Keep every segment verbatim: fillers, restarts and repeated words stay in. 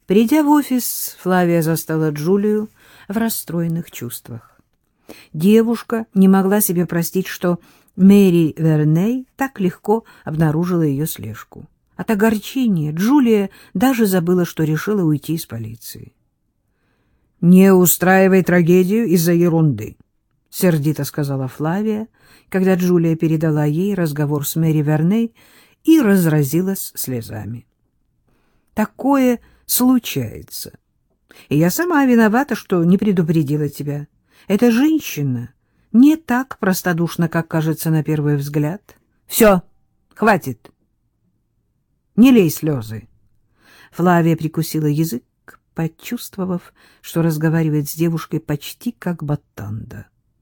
Придя в офис, Флавия застала Джулию в расстроенных чувствах. Девушка не могла себе простить, что Мэри Верней так легко обнаружила ее слежку. От огорчения Джулия даже забыла, что решила уйти из полиции. — Не устраивай трагедию из-за ерунды, — сердито сказала Флавия, когда Джулия передала ей разговор с Мэри Верней и разразилась слезами. — Такое случается. И я сама виновата, что не предупредила тебя. Эта женщина не так простодушна, как кажется на первый взгляд. Все, хватит. Не лей слезы. Флавия прикусила язык, почувствовав, что разговаривает с девушкой почти как Баттанда.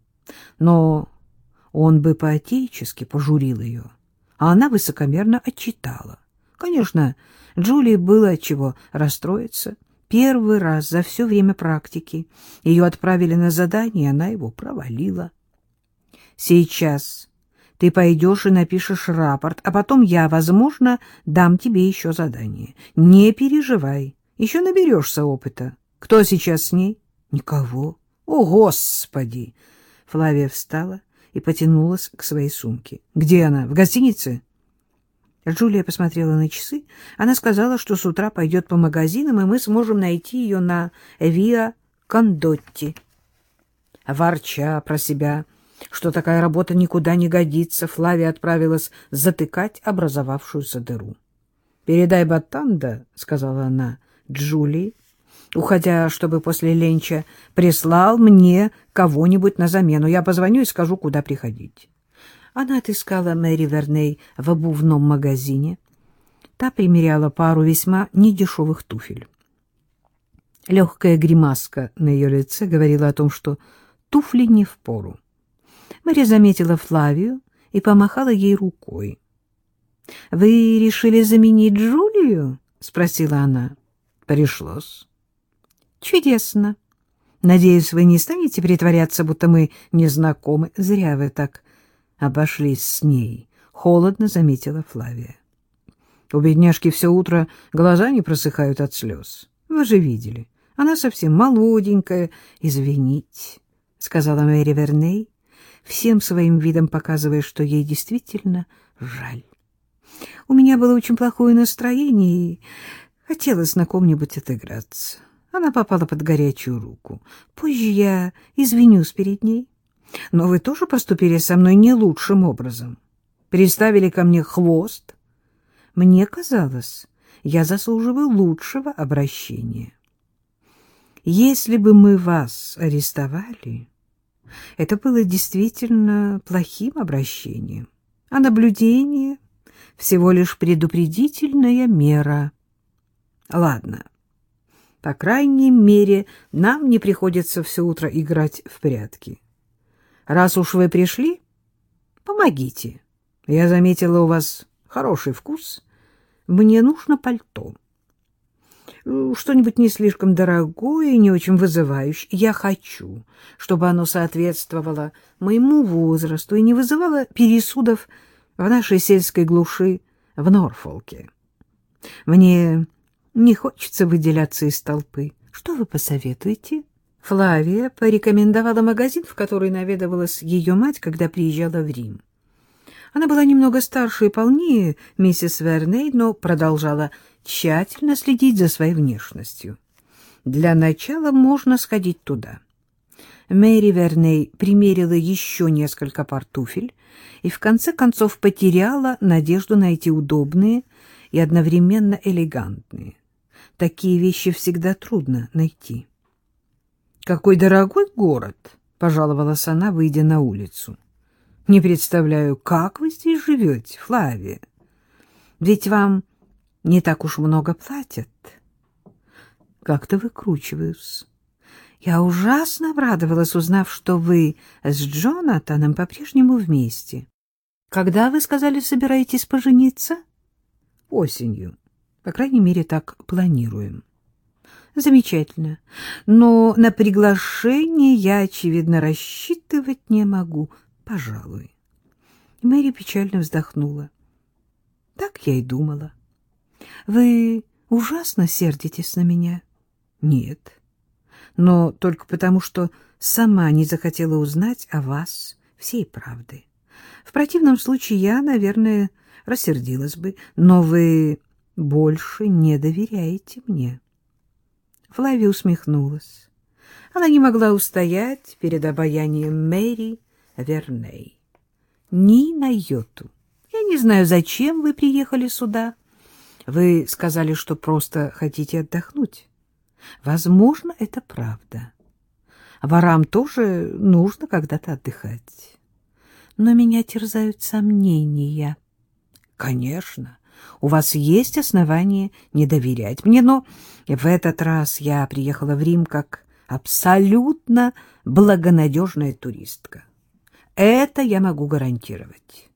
Но он бы по-отечески пожурил ее, а она высокомерно отчитала. Конечно, Джулии было от чего расстроиться. Первый раз за все время практики ее отправили на задание, и она его провалила. Сейчас ты пойдешь и напишешь рапорт, а потом я, возможно, дам тебе еще задание. Не переживай, еще наберешься опыта. Кто сейчас с ней? Никого. О, Господи! Флавия встала и потянулась к своей сумке. Где она? В гостинице? Джулия посмотрела на часы. Она сказала, что с утра пойдет по магазинам, и мы сможем найти ее на Виа Кондотти. Ворча про себя, что такая работа никуда не годится, Флавия отправилась затыкать образовавшуюся дыру. — Передай Баттанда, — сказала она Джулии, уходя, чтобы после ленча прислал мне кого-нибудь на замену. Я позвоню и скажу, куда приходить. Она отыскала Мэри Верней в обувном магазине. Та примеряла пару весьма недешевых туфель. Легкая гримаска на ее лице говорила о том, что туфли не впору. Мэри заметила Флавию и помахала ей рукой. — Вы решили заменить Джулию? — спросила она. — Пришлось. — Чудесно. Надеюсь, вы не станете притворяться, будто мы не знакомы. Зря вы так обошлись с ней, — холодно заметила Флавия. У бедняжки все утро глаза не просыхают от слез. Вы же видели, она совсем молоденькая. Извините, — сказала Мэри Верней, всем своим видом показывая, что ей действительно жаль. У меня было очень плохое настроение, и хотелось на ком-нибудь отыграться. Она попала под горячую руку. Позже я извинюсь перед ней. Но вы тоже поступили со мной не лучшим образом. Приставили ко мне хвост. Мне казалось, я заслуживаю лучшего обращения. Если бы мы вас арестовали, это было действительно плохим обращением, а наблюдение — всего лишь предупредительная мера. Ладно, по крайней мере, нам не приходится все утро играть в прятки. Раз уж вы пришли, помогите. Я заметила, у вас хороший вкус. Мне нужно пальто. Что-нибудь не слишком дорогое и не очень вызывающее. Я хочу, чтобы оно соответствовало моему возрасту и не вызывало пересудов в нашей сельской глуши в Норфолке. Мне не хочется выделяться из толпы. Что вы посоветуете? Флавия порекомендовала магазин, в который наведывалась ее мать, когда приезжала в Рим. Она была немного старше и полнее миссис Верней, но продолжала тщательно следить за своей внешностью. Для начала можно сходить туда. Мэри Верней примерила еще несколько пар туфель и в конце концов потеряла надежду найти удобные и одновременно элегантные. Такие вещи всегда трудно найти. «Какой дорогой город!» — пожаловалась она, выйдя на улицу. «Не представляю, как вы здесь живете, Флавия? Ведь вам не так уж много платят». Как-то выкручиваюсь. Я ужасно обрадовалась, узнав, что вы с Джонатаном по-прежнему вместе. Когда, вы сказали, собираетесь пожениться? Осенью. По крайней мере, так планируем. Замечательно. Но на приглашение я, очевидно, рассчитывать не могу. Пожалуй. Мэри печально вздохнула. Так я и думала. Вы ужасно сердитесь на меня? Нет, но только потому, что сама не захотела узнать о вас всей правды. В противном случае я, наверное, рассердилась бы, но вы больше не доверяете мне. Флавия усмехнулась. Она не могла устоять перед обаянием Мэри Верней. Ни на йоту. Я не знаю, зачем вы приехали сюда. Вы сказали, что просто хотите отдохнуть. Возможно, это правда. Ворам тоже нужно когда-то отдыхать. Но меня терзают сомнения. Конечно, у вас есть основания не доверять мне, но в этот раз я приехала в Рим как абсолютно благонадежная туристка. Это я могу гарантировать.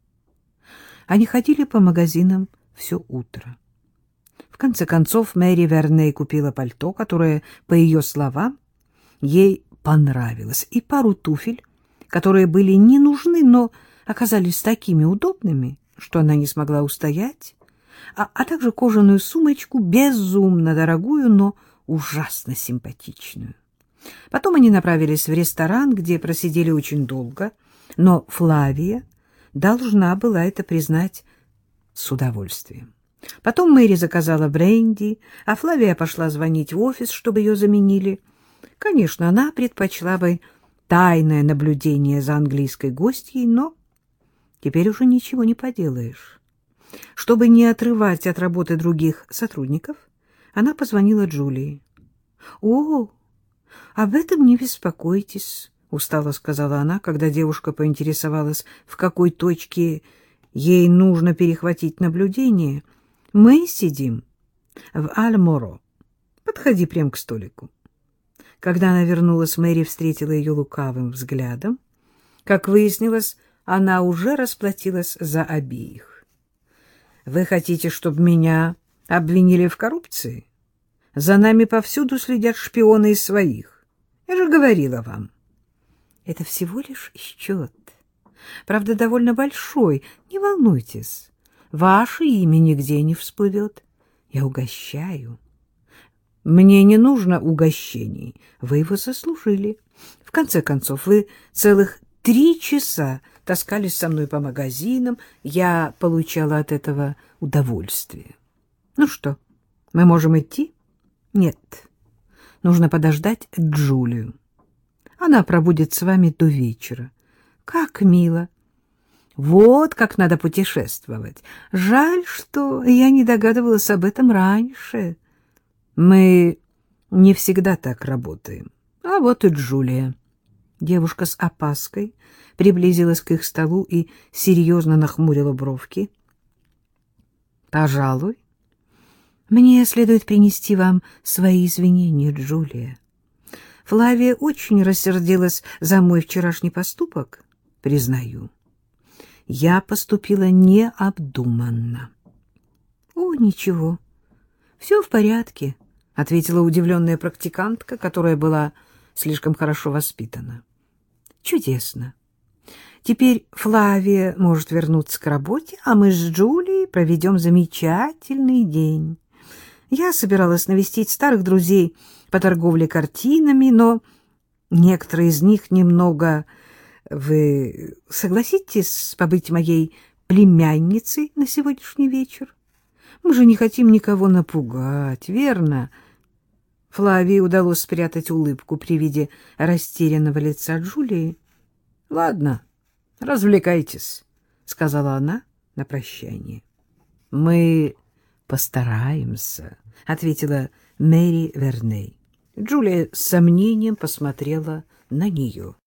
Они ходили по магазинам все утро. В конце концов, Мэри Верней купила пальто, которое, по ее словам, ей понравилось, и пару туфель, которые были не нужны, но оказались такими удобными, что она не смогла устоять, а, а также кожаную сумочку, безумно дорогую, но ужасно симпатичную. Потом они направились в ресторан, где просидели очень долго, но Флавия должна была это признать с удовольствием. Потом Мэри заказала бренди, а Флавия пошла звонить в офис, чтобы ее заменили. Конечно, она предпочла бы тайное наблюдение за английской гостьей, но теперь уже ничего не поделаешь. Чтобы не отрывать от работы других сотрудников, она позвонила Джулии. — О, об этом не беспокойтесь, — устало сказала она, когда девушка поинтересовалась, в какой точке ей нужно перехватить наблюдение. — Мы сидим в Аль-Моро. Подходи прямо к столику. Когда она вернулась, Мэри встретила ее лукавым взглядом. Как выяснилось, она уже расплатилась за обеих. — Вы хотите, чтобы меня обвинили в коррупции? За нами повсюду следят шпионы из своих. Я же говорила вам. — Это всего лишь счет. Правда, довольно большой. Не волнуйтесь. Ваше имя нигде не всплывет. Я угощаю. Мне не нужно угощений. Вы его заслужили. В конце концов, вы целых три часа таскались со мной по магазинам. Я получала от этого удовольствие. Ну что, мы можем идти? Нет. Нужно подождать Джулию. Она пробудет с вами до вечера. Как мило. Вот как надо путешествовать. Жаль, что я не догадывалась об этом раньше. Мы не всегда так работаем. А вот и Джулия. Девушка с опаской приблизилась к их столу и серьезно нахмурила бровки. Пожалуй, мне следует принести вам свои извинения, Джулия. Флавия очень рассердилась за мой вчерашний поступок, признаю. Я поступила необдуманно. — О, ничего, все в порядке, — ответила удивленная практикантка, которая была слишком хорошо воспитана. — Чудесно. Теперь Флавия может вернуться к работе, а мы с Джулией проведем замечательный день. Я собиралась навестить старых друзей по торговле картинами, но некоторые из них немного... Вы согласитесь побыть моей племянницей на сегодняшний вечер? Мы же не хотим никого напугать, верно? Флавии удалось спрятать улыбку при виде растерянного лица Джулии. — Ладно, развлекайтесь, — сказала она на прощание. — Мы постараемся, — ответила Мэри Верней. Джулия с сомнением посмотрела на нее.